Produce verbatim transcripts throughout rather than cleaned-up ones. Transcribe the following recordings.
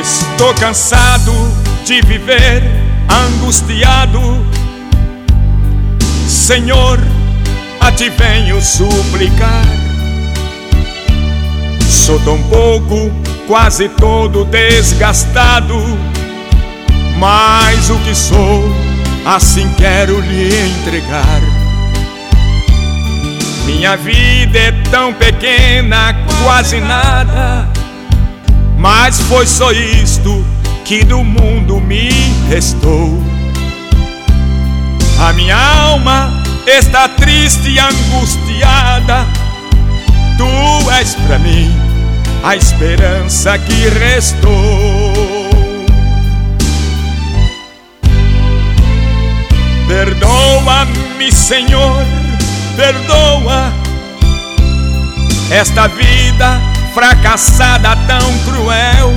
Estou cansado de viver angustiado. Senhor, a ti venho suplicar. Sou tão pouco, quase todo desgastado, mas o que sou, assim quero lhe entregar. Minha vida é tão pequena, quase nada, mas foi só isto que do mundo me restou. A minha alma está triste e angustiada. Tu és pra mim a esperança que restou. Perdoa-me, Senhor, perdoa esta vida fracassada tão cruel.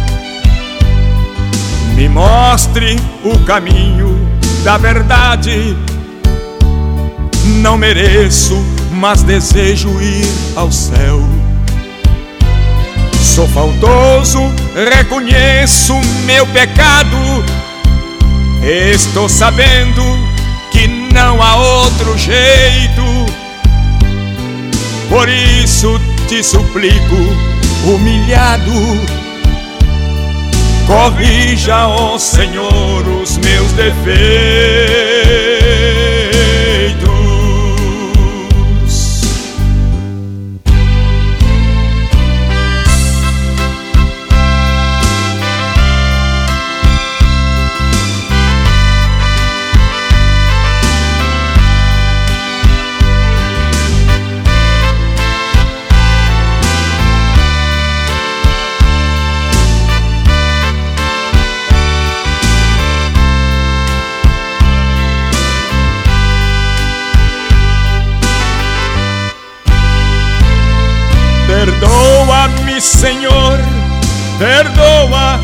Me mostre o caminho da verdade. Não mereço, mas desejo ir ao céu. Sou faltoso, reconheço meu pecado. Estou sabendo que não há outro jeito. Por isso te suplico, humilhado, corrija, ó Senhor, os meus defeitos. Perdoa-me, Senhor, perdoa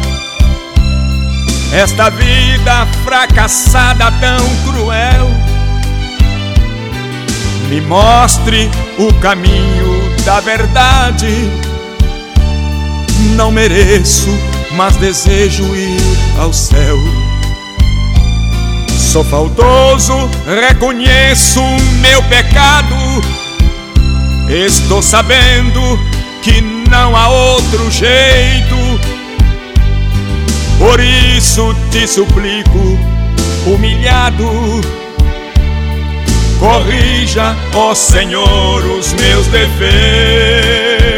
esta vida fracassada tão cruel. Me mostre o caminho da verdade. Não mereço, mas desejo ir ao céu. Sou faltoso, reconheço meu pecado. Estou sabendo que não há outro jeito. Por isso te suplico, humilhado, corrija, ó Senhor, os meus defeitos.